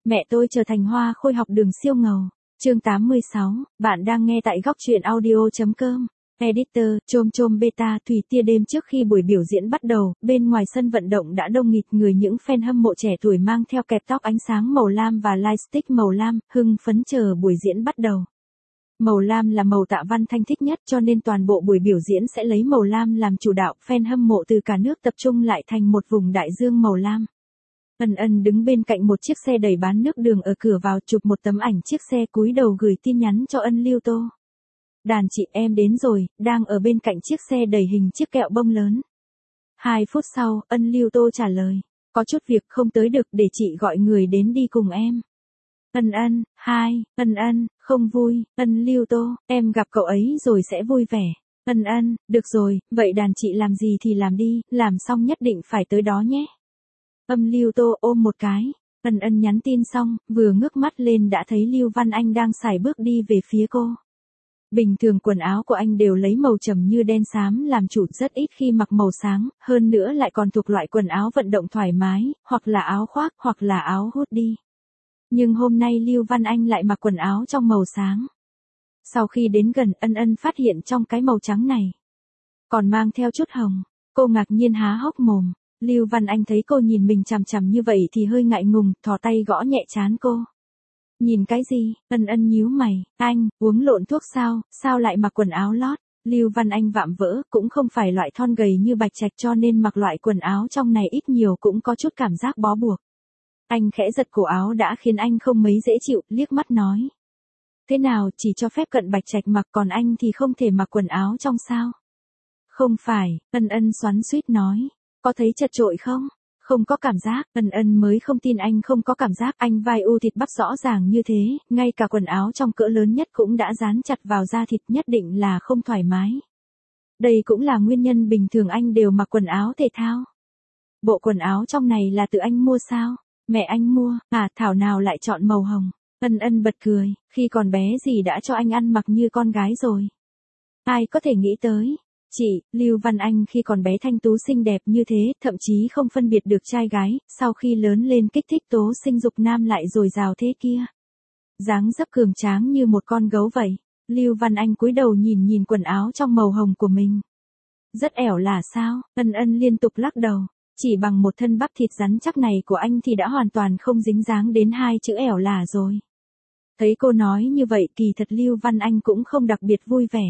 Mẹ tôi trở thành hoa khôi học đường siêu ngầu. Chương 86, bạn đang nghe tại góc truyện audio.com. Editor, chôm chôm beta, Thủy Tia. Đêm trước khi buổi biểu diễn bắt đầu, bên ngoài sân vận động đã đông nghịt người, những fan hâm mộ trẻ tuổi mang theo kẹp tóc ánh sáng màu lam và lightstick màu lam, hưng phấn chờ buổi diễn bắt đầu. Màu lam là màu Tạ Văn Thanh thích nhất, cho nên toàn bộ buổi biểu diễn sẽ lấy màu lam làm chủ đạo, fan hâm mộ từ cả nước tập trung lại thành một vùng đại dương màu lam. Ân Ân đứng bên cạnh một chiếc xe đầy bán nước đường ở cửa vào, chụp một tấm ảnh chiếc xe, cúi đầu gửi tin nhắn cho Ân Lưu Tô. Đàn chị, em đến rồi, đang ở bên cạnh chiếc xe đầy hình chiếc kẹo bông lớn. 2 phút sau, Ân Lưu Tô trả lời, có chút việc không tới được, để chị gọi người đến đi cùng em. Ân Ân, Ân Ân, không vui. Ân Lưu Tô, em gặp cậu ấy rồi sẽ vui vẻ. Ân Ân, được rồi, vậy đàn chị làm gì thì làm đi, làm xong nhất định phải tới đó nhé. Lưu Tô ôm một cái. Ân Ân nhắn tin xong, vừa ngước mắt lên đã thấy Lưu Văn Anh đang sải bước đi về phía cô. Bình thường quần áo của anh đều lấy màu trầm như đen xám làm chủ, rất ít khi mặc màu sáng, hơn nữa lại còn thuộc loại quần áo vận động thoải mái, hoặc là áo khoác hoặc là áo hoodie. Nhưng hôm nay Lưu Văn Anh lại mặc quần áo trong màu sáng. Sau khi đến gần, Ân Ân phát hiện trong cái màu trắng này còn mang theo chút hồng. Cô ngạc nhiên há hốc mồm. Lưu Văn Anh thấy cô nhìn mình chằm chằm như vậy thì hơi ngại ngùng, thò tay gõ nhẹ trán cô. Nhìn cái gì? Ân Ân nhíu mày. Anh, uống lộn thuốc sao, sao lại mặc quần áo lót? Lưu Văn Anh vạm vỡ, cũng không phải loại thon gầy như Bạch Trạch cho nên mặc loại quần áo trong này ít nhiều cũng có chút cảm giác bó buộc. Anh khẽ giật cổ áo đã khiến anh không mấy dễ chịu, liếc mắt nói. Thế nào, chỉ cho phép Cận Bạch Trạch mặc, còn anh thì không thể mặc quần áo trong sao? Không phải, Ân Ân xoắn xuýt nói. Có thấy chật chội không? Không có cảm giác. Ân Ân mới không tin anh không có cảm giác, anh vai u thịt bắp rõ ràng như thế, ngay cả quần áo trong cỡ lớn nhất cũng đã dán chặt vào da thịt, nhất định là không thoải mái. Đây cũng là nguyên nhân bình thường anh đều mặc quần áo thể thao. Bộ quần áo trong này là tự anh mua sao? Mẹ anh mua, thảo nào lại chọn màu hồng. Ân Ân bật cười, khi còn bé gì đã cho anh ăn mặc như con gái rồi. Ai có thể nghĩ tới. Chị, Lưu Văn Anh khi còn bé thanh tú xinh đẹp như thế, thậm chí không phân biệt được trai gái, sau khi lớn lên kích thích tố sinh dục nam lại dồi dào thế kia. Dáng dấp cường tráng như một con gấu vậy. Lưu Văn Anh cúi đầu nhìn quần áo trong màu hồng của mình. Rất ẻo là sao? Ân Ân liên tục lắc đầu. Chỉ bằng một thân bắp thịt rắn chắc này của anh thì đã hoàn toàn không dính dáng đến 2 chữ ẻo là rồi. Thấy cô nói như vậy, kỳ thật Lưu Văn Anh cũng không đặc biệt vui vẻ.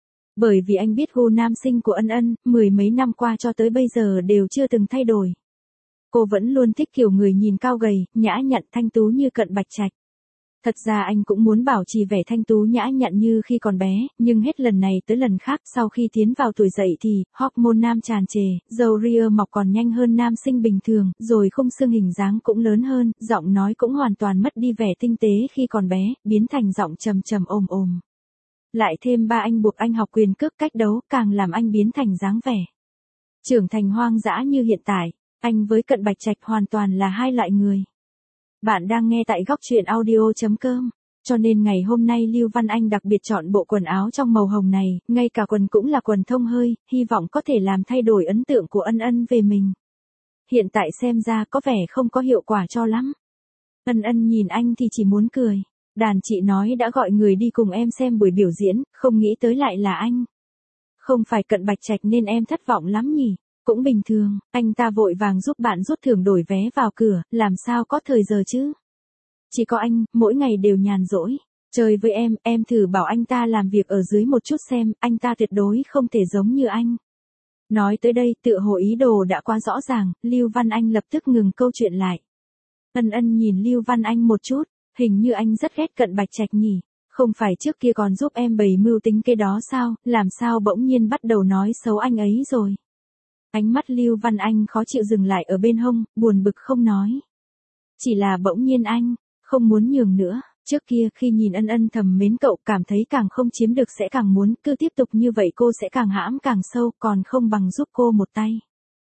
Bởi vì anh biết gu nam sinh của Ân Ân, 10 mấy năm qua cho tới bây giờ đều chưa từng thay đổi. Cô vẫn luôn thích kiểu người nhìn cao gầy, nhã nhặn thanh tú như Cận Bạch Trạch. Thật ra anh cũng muốn bảo trì vẻ thanh tú nhã nhặn như khi còn bé, nhưng hết lần này tới lần khác, sau khi tiến vào tuổi dậy thì, hormone nam tràn trề, râu ria mọc còn nhanh hơn nam sinh bình thường, rồi khung xương hình dáng cũng lớn hơn, giọng nói cũng hoàn toàn mất đi vẻ tinh tế khi còn bé, biến thành giọng trầm trầm ồm ồm. Lại thêm ba anh buộc anh học quyền cước cách đấu, càng làm anh biến thành dáng vẻ trưởng thành hoang dã như hiện tại. Anh với Cận Bạch Trạch hoàn toàn là hai loại người. Bạn đang nghe tại góc truyện audio.com. Cho nên ngày hôm nay Lưu Văn Anh đặc biệt chọn bộ quần áo trong màu hồng này, ngay cả quần cũng là quần thông hơi, hy vọng có thể làm thay đổi ấn tượng của Ân Ân về mình. Hiện tại xem ra có vẻ không có hiệu quả cho lắm. Ân Ân nhìn anh thì chỉ muốn cười. Đàn chị nói đã gọi người đi cùng em xem buổi biểu diễn, không nghĩ tới lại là anh. Không phải Cận Bạch Trạch nên em thất vọng lắm nhỉ? Cũng bình thường, anh ta vội vàng giúp bạn rút thưởng đổi vé vào cửa, làm sao có thời giờ chứ? Chỉ có anh, mỗi ngày đều nhàn rỗi. Chơi với em thử bảo anh ta làm việc ở dưới một chút xem, anh ta tuyệt đối không thể giống như anh. Nói tới đây, tựa hồ ý đồ đã quá rõ ràng, Lưu Văn Anh lập tức ngừng câu chuyện lại. Ân Ân nhìn Lưu Văn Anh một chút. Hình như anh rất ghét Cận Bạch Trạch nhỉ, không phải trước kia còn giúp em bày mưu tính kế đó sao, làm sao bỗng nhiên bắt đầu nói xấu anh ấy rồi. Ánh mắt Lưu Văn Anh khó chịu dừng lại ở bên hông, buồn bực không nói. Chỉ là bỗng nhiên anh, không muốn nhường nữa, trước kia khi nhìn Ân Ân thầm mến cậu cảm thấy càng không chiếm được sẽ càng muốn, cứ tiếp tục như vậy cô sẽ càng hãm càng sâu, còn không bằng giúp cô một tay.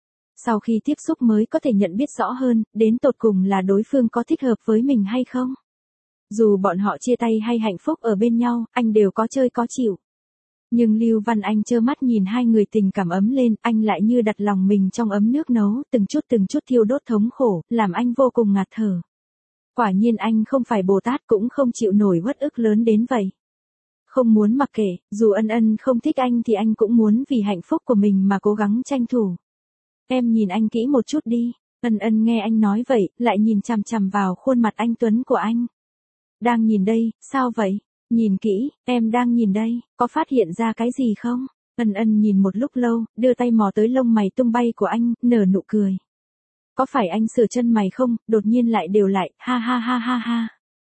Sau khi tiếp xúc mới có thể nhận biết rõ hơn, đến tột cùng là đối phương có thích hợp với mình hay không. Dù bọn họ chia tay hay hạnh phúc ở bên nhau, anh đều có chơi có chịu. Nhưng Lưu Văn Anh trơ mắt nhìn hai người tình cảm ấm lên, anh lại như đặt lòng mình trong ấm nước nấu, từng chút thiêu đốt thống khổ, làm anh vô cùng ngạt thở. Quả nhiên anh không phải Bồ Tát cũng không chịu nổi uất ức lớn đến vậy. Không muốn mặc kệ, dù ân ân không thích anh thì anh cũng muốn vì hạnh phúc của mình mà cố gắng tranh thủ. Em nhìn anh kỹ một chút đi. Ân ân nghe anh nói vậy, lại nhìn chằm chằm vào khuôn mặt anh tuấn của anh. Đang nhìn đây, sao vậy? Nhìn kỹ, em đang nhìn đây, có phát hiện ra cái gì không? Ân ân nhìn một lúc lâu, đưa tay mò tới lông mày tung bay của anh, nở nụ cười. Có phải anh sửa chân mày không? Đột nhiên lại đều lại, ha ha ha ha ha.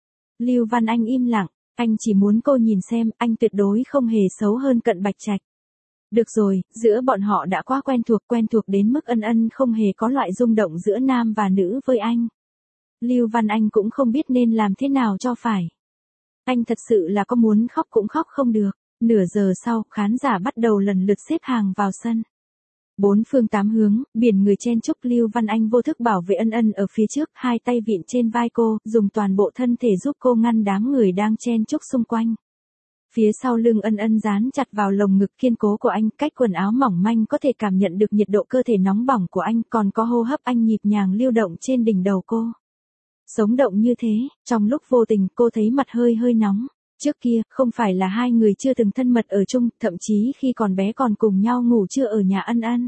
Lưu Văn Anh im lặng, anh chỉ muốn cô nhìn xem, anh tuyệt đối không hề xấu hơn Cận Bạch Trạch. Được rồi, giữa bọn họ đã quá quen thuộc đến mức ân ân không hề có loại rung động giữa nam và nữ với anh. Lưu Văn Anh cũng không biết nên làm thế nào cho phải. Anh thật sự là có muốn khóc cũng khóc không được. Nửa giờ sau, khán giả bắt đầu lần lượt xếp hàng vào sân. Bốn phương tám hướng, biển người chen chúc. Lưu Văn Anh vô thức bảo vệ ân ân ở phía trước, hai tay vịn trên vai cô, dùng toàn bộ thân thể giúp cô ngăn đám người đang chen chúc xung quanh. Phía sau lưng ân ân dán chặt vào lồng ngực kiên cố của anh, cách quần áo mỏng manh có thể cảm nhận được nhiệt độ cơ thể nóng bỏng của anh, còn có hô hấp anh nhịp nhàng lưu động trên đỉnh đầu cô. Sống động như thế, trong lúc vô tình cô thấy mặt hơi nóng. Trước kia, không phải là hai người chưa từng thân mật ở chung, thậm chí khi còn bé còn cùng nhau ngủ trưa ở nhà ân ân.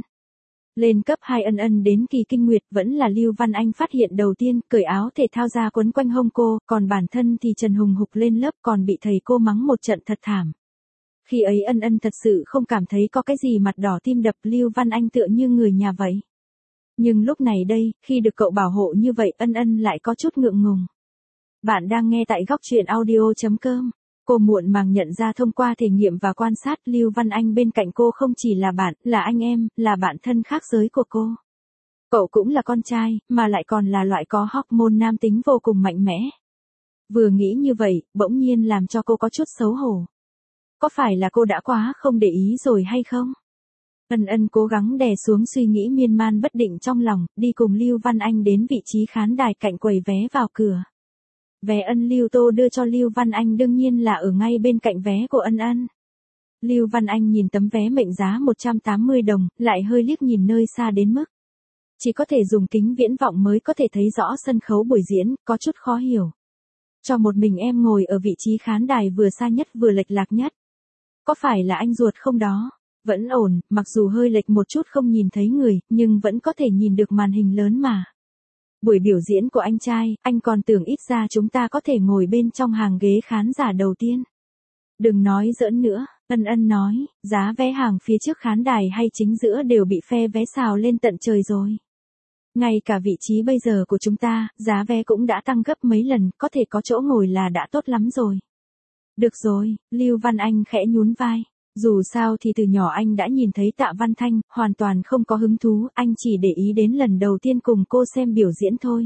Lên cấp 2 ân ân đến kỳ kinh nguyệt vẫn là Lưu Văn Anh phát hiện đầu tiên, cởi áo thể thao ra quấn quanh hông cô, còn bản thân thì trần hùng hục lên lớp còn bị thầy cô mắng một trận thật thảm. Khi ấy ân ân thật sự không cảm thấy có cái gì mặt đỏ tim đập, Lưu Văn Anh tựa như người nhà vậy. Nhưng lúc này đây, khi được cậu bảo hộ như vậy ân ân lại có chút ngượng ngùng. Bạn đang nghe tại góc truyện audio.com. Cô muộn màng nhận ra thông qua thể nghiệm và quan sát Lưu Văn Anh bên cạnh cô không chỉ là bạn, là anh em, là bạn thân khác giới của cô. Cậu cũng là con trai, mà lại còn là loại có hormone nam tính vô cùng mạnh mẽ. Vừa nghĩ như vậy, bỗng nhiên làm cho cô có chút xấu hổ. Có phải là cô đã quá không để ý rồi hay không? Ân ân cố gắng đè xuống suy nghĩ miên man bất định trong lòng, đi cùng Lưu Văn Anh đến vị trí khán đài cạnh quầy vé vào cửa. Vé ân Lưu Tô đưa cho Lưu Văn Anh đương nhiên là ở ngay bên cạnh vé của ân ân. Lưu Văn Anh nhìn tấm vé mệnh giá 180 đồng, lại hơi liếc nhìn nơi xa đến mức chỉ có thể dùng kính viễn vọng mới có thể thấy rõ sân khấu buổi diễn, có chút khó hiểu. Cho một mình em ngồi ở vị trí khán đài vừa xa nhất vừa lệch lạc nhất. Có phải là anh ruột không đó? Vẫn ổn, mặc dù hơi lệch một chút không nhìn thấy người, nhưng vẫn có thể nhìn được màn hình lớn mà. Buổi biểu diễn của anh trai, anh còn tưởng ít ra chúng ta có thể ngồi bên trong hàng ghế khán giả đầu tiên. Đừng nói giỡn nữa, ân ân nói, giá vé hàng phía trước khán đài hay chính giữa đều bị phe vé xào lên tận trời rồi. Ngay cả vị trí bây giờ của chúng ta, giá vé cũng đã tăng gấp mấy lần, có thể có chỗ ngồi là đã tốt lắm rồi. Được rồi, Lưu Văn Anh khẽ nhún vai. Dù sao thì từ nhỏ anh đã nhìn thấy Tạ Văn Thanh, hoàn toàn không có hứng thú, anh chỉ để ý đến lần đầu tiên cùng cô xem biểu diễn thôi.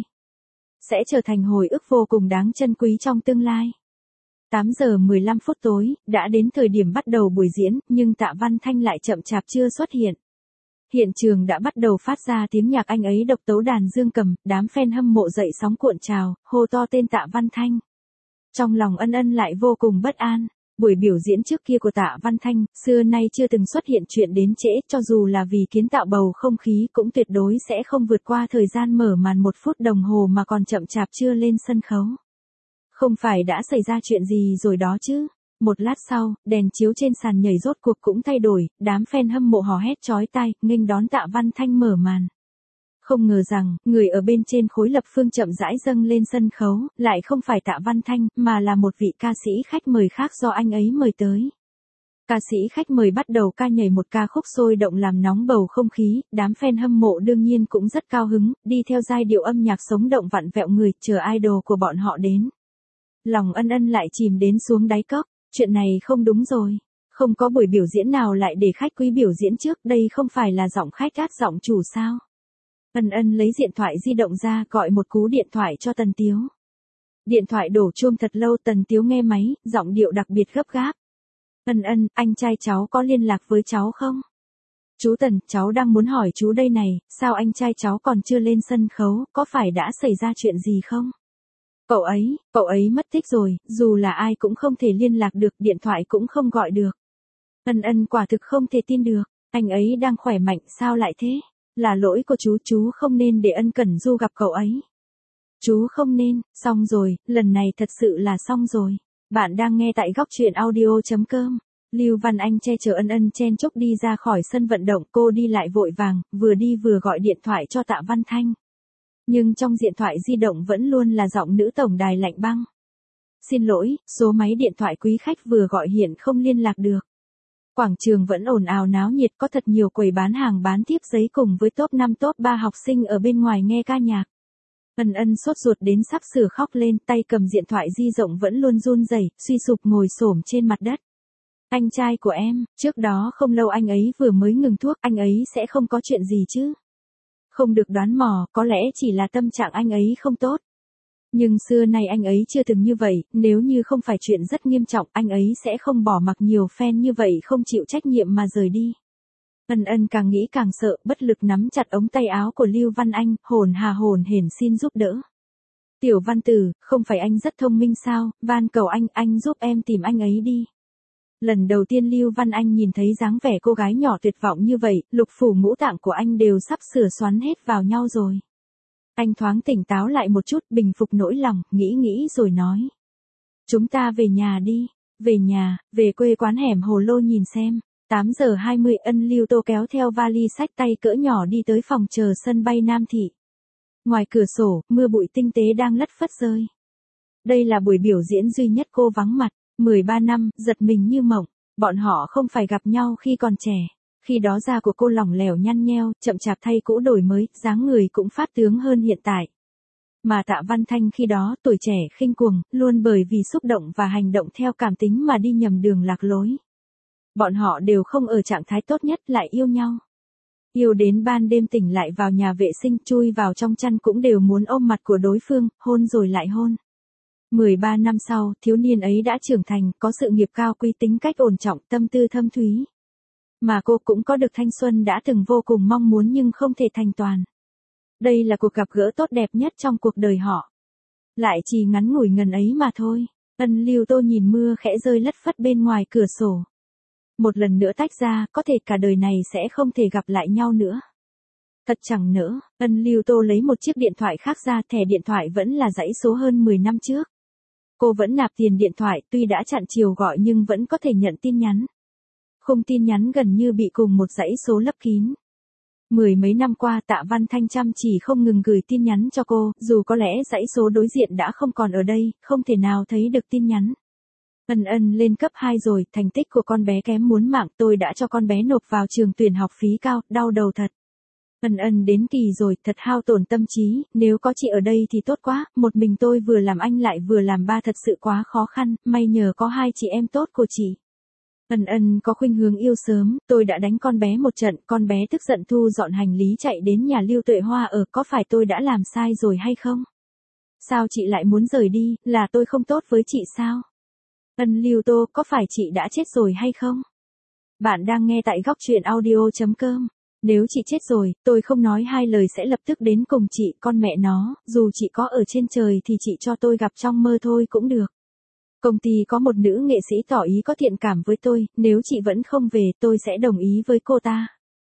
Sẽ trở thành hồi ức vô cùng đáng trân quý trong tương lai. 8 giờ 15 phút tối, đã đến thời điểm bắt đầu buổi diễn, nhưng Tạ Văn Thanh lại chậm chạp chưa xuất hiện. Hiện trường đã bắt đầu phát ra tiếng nhạc anh ấy độc tấu đàn dương cầm, đám fan hâm mộ dậy sóng cuộn trào, hô to tên Tạ Văn Thanh. Trong lòng ân ân lại vô cùng bất an. Buổi biểu diễn trước kia của Tạ Văn Thanh, xưa nay chưa từng xuất hiện chuyện đến trễ, cho dù là vì kiến tạo bầu không khí cũng tuyệt đối sẽ không vượt qua thời gian mở màn 1 phút đồng hồ mà còn chậm chạp chưa lên sân khấu. Không phải đã xảy ra chuyện gì rồi đó chứ? Một lát sau, đèn chiếu trên sàn nhảy rốt cuộc cũng thay đổi, đám fan hâm mộ hò hét chói tai, nghênh đón Tạ Văn Thanh mở màn. Không ngờ rằng, người ở bên trên khối lập phương chậm rãi dâng lên sân khấu, lại không phải Tạ Văn Thanh, mà là một vị ca sĩ khách mời khác do anh ấy mời tới. Ca sĩ khách mời bắt đầu ca nhảy một ca khúc sôi động làm nóng bầu không khí, đám fan hâm mộ đương nhiên cũng rất cao hứng, đi theo giai điệu âm nhạc sống động vặn vẹo người, chờ idol của bọn họ đến. Lòng ân ân lại chìm đến xuống đáy cốc, chuyện này không đúng rồi. Không có buổi biểu diễn nào lại để khách quý biểu diễn trước, đây không phải là giọng khách át giọng chủ sao? Ân ân lấy điện thoại di động ra gọi một cú điện thoại cho Tần Tiếu. Điện thoại đổ chuông thật lâu, Tần Tiếu nghe máy, giọng điệu đặc biệt gấp gáp. Ân ân, anh trai cháu có liên lạc với cháu không? Chú Tần, cháu đang muốn hỏi chú đây này, sao anh trai cháu còn chưa lên sân khấu, có phải đã xảy ra chuyện gì không? Cậu ấy mất tích rồi, dù là ai cũng không thể liên lạc được, điện thoại cũng không gọi được. Ân ân quả thực không thể tin được, anh ấy đang khỏe mạnh, sao lại thế? Là lỗi của chú không nên để Ân Cẩn Du gặp cậu ấy. Chú không nên, xong rồi, lần này thật sự là xong rồi. Bạn đang nghe tại góc truyện audio.com. Lưu Văn Anh che chở Ân Ân chen chúc đi ra khỏi sân vận động, cô đi lại vội vàng, vừa đi vừa gọi điện thoại cho Tạ Văn Thanh. Nhưng trong điện thoại di động vẫn luôn là giọng nữ tổng đài lạnh băng. Xin lỗi, số máy điện thoại quý khách vừa gọi hiện không liên lạc được. Quảng trường vẫn ồn ào náo nhiệt, có thật nhiều quầy bán hàng bán thiếp giấy cùng với top 5 top 3 học sinh ở bên ngoài nghe ca nhạc. Ân Ân sốt ruột đến sắp sửa khóc lên, tay cầm điện thoại di động vẫn luôn run rẩy, suy sụp ngồi xổm trên mặt đất. Anh trai của em, trước đó không lâu anh ấy vừa mới ngừng thuốc, anh ấy sẽ không có chuyện gì chứ? Không được đoán mò, có lẽ chỉ là tâm trạng anh ấy không tốt. Nhưng xưa nay anh ấy chưa từng như vậy, nếu như không phải chuyện rất nghiêm trọng, anh ấy sẽ không bỏ mặc nhiều fan như vậy không chịu trách nhiệm mà rời đi. Ân Ân càng nghĩ càng sợ, bất lực nắm chặt ống tay áo của Lưu Văn Anh, hồn hển xin giúp đỡ. Tiểu Văn Tử, không phải anh rất thông minh sao, van cầu anh giúp em tìm anh ấy đi. Lần đầu tiên Lưu Văn Anh nhìn thấy dáng vẻ cô gái nhỏ tuyệt vọng như vậy, lục phủ ngũ tạng của anh đều sắp sửa xoắn hết vào nhau rồi. Anh thoáng tỉnh táo lại một chút, bình phục nỗi lòng, nghĩ rồi nói. Chúng ta về nhà đi, về nhà, về quê quán hẻm Hồ Lô nhìn xem. 8 giờ 20 Ân Lưu Tô kéo theo vali xách tay cỡ nhỏ đi tới phòng chờ sân bay Nam Thị. Ngoài cửa sổ, mưa bụi tinh tế đang lất phất rơi. Đây là buổi biểu diễn duy nhất cô vắng mặt, 13 năm, giật mình như mộng. Bọn họ không phải gặp nhau khi còn trẻ. Khi đó da của cô lỏng lẻo nhăn nheo, chậm chạp thay cũ đổi mới, dáng người cũng phát tướng hơn hiện tại. Mà Tạ Văn Thanh khi đó tuổi trẻ khinh cuồng, luôn bởi vì xúc động và hành động theo cảm tính mà đi nhầm đường lạc lối. Bọn họ đều không ở trạng thái tốt nhất lại yêu nhau. Yêu đến ban đêm tỉnh lại vào nhà vệ sinh chui vào trong chăn cũng đều muốn ôm mặt của đối phương, hôn rồi lại hôn. 13 năm sau, thiếu niên ấy đã trưởng thành, có sự nghiệp cao quý, tính cách ổn trọng, tâm tư thâm thúy. Mà cô cũng có được thanh xuân đã từng vô cùng mong muốn nhưng không thể thành toàn. Đây là cuộc gặp gỡ tốt đẹp nhất trong cuộc đời họ. Lại chỉ ngắn ngủi ngần ấy mà thôi. Ân Lưu Tô nhìn mưa khẽ rơi lất phất bên ngoài cửa sổ. Một lần nữa tách ra, có thể cả đời này sẽ không thể gặp lại nhau nữa. Thật chẳng nỡ, Ân Lưu Tô lấy một chiếc điện thoại khác ra, thẻ điện thoại vẫn là dãy số hơn 10 năm trước. Cô vẫn nạp tiền điện thoại, tuy đã chặn chiều gọi nhưng vẫn có thể nhận tin nhắn. Khung tin nhắn gần như bị cùng một dãy số lấp kín. Mười mấy năm qua Tạ Văn Thanh chăm chỉ không ngừng gửi tin nhắn cho cô, dù có lẽ dãy số đối diện đã không còn ở đây, không thể nào thấy được tin nhắn. Ân Ân lên cấp 2 rồi, thành tích của con bé kém muốn mạng, tôi đã cho con bé nộp vào trường tuyển học phí cao, đau đầu thật. Ân Ân đến kỳ rồi, thật hao tổn tâm trí, nếu có chị ở đây thì tốt quá, một mình tôi vừa làm anh lại vừa làm ba thật sự quá khó khăn, may nhờ có hai chị em tốt của chị. Ân Ân có khuynh hướng yêu sớm, tôi đã đánh con bé một trận, con bé tức giận thu dọn hành lý chạy đến nhà Lưu Tuệ Hoa ở, có phải tôi đã làm sai rồi hay không? Sao chị lại muốn rời đi, là tôi không tốt với chị sao? Ân Lưu Tô, có phải chị đã chết rồi hay không? Bạn đang nghe tại góc truyện audio.com. Nếu chị chết rồi, tôi không nói hai lời sẽ lập tức đến cùng chị, con mẹ nó, dù chị có ở trên trời thì chị cho tôi gặp trong mơ thôi cũng được. Công ty có một nữ nghệ sĩ tỏ ý có thiện cảm với tôi, nếu chị vẫn không về tôi sẽ đồng ý với cô ta.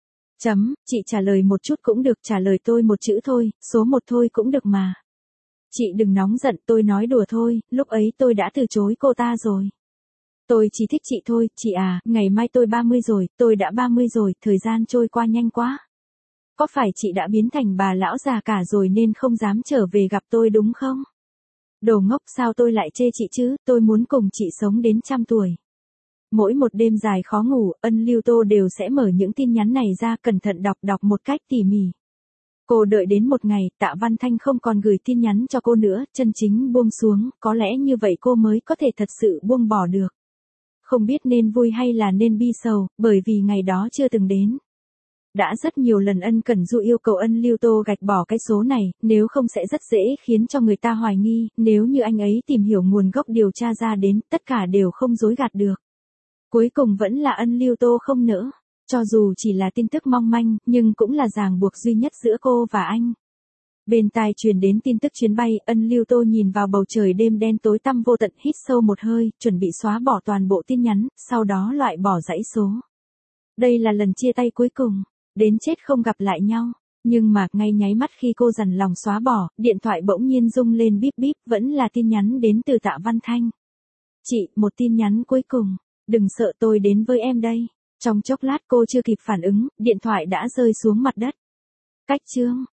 Chị trả lời một chút cũng được, trả lời tôi một chữ thôi, số một thôi cũng được mà. Chị đừng nóng giận, tôi nói đùa thôi, lúc ấy tôi đã từ chối cô ta rồi. Tôi chỉ thích chị thôi, chị à, ngày mai tôi 30 rồi, tôi đã 30 rồi, thời gian trôi qua nhanh quá. Có phải chị đã biến thành bà lão già cả rồi nên không dám trở về gặp tôi đúng không? Đồ ngốc, sao tôi lại chê chị chứ, tôi muốn cùng chị sống đến 100 tuổi. Mỗi một đêm dài khó ngủ, Ân Lưu Tô đều sẽ mở những tin nhắn này ra cẩn thận đọc một cách tỉ mỉ. Cô đợi đến một ngày, Tạ Văn Thanh không còn gửi tin nhắn cho cô nữa, chân chính buông xuống, có lẽ như vậy cô mới có thể thật sự buông bỏ được. Không biết nên vui hay là nên bi sầu, bởi vì ngày đó chưa từng đến. Đã rất nhiều lần Ân Cẩn Du yêu cầu Ân Lưu Tô gạch bỏ cái số này, nếu không sẽ rất dễ khiến cho người ta hoài nghi, nếu như anh ấy tìm hiểu nguồn gốc điều tra ra đến, tất cả đều không dối gạt được. Cuối cùng vẫn là Ân Lưu Tô không nỡ, cho dù chỉ là tin tức mong manh, nhưng cũng là ràng buộc duy nhất giữa cô và anh. Bên tai truyền đến tin tức chuyến bay, Ân Lưu Tô nhìn vào bầu trời đêm đen tối tăm vô tận, hít sâu một hơi, chuẩn bị xóa bỏ toàn bộ tin nhắn, sau đó loại bỏ dãy số. Đây là lần chia tay cuối cùng, đến chết không gặp lại nhau. Nhưng mà, ngay nháy mắt khi cô dằn lòng xóa bỏ, điện thoại bỗng nhiên rung lên bíp bíp, vẫn là tin nhắn đến từ Tạ Văn Thanh. Chị, một tin nhắn cuối cùng. Đừng sợ, tôi đến với em đây. Trong chốc lát cô chưa kịp phản ứng, điện thoại đã rơi xuống mặt đất. Cách chương.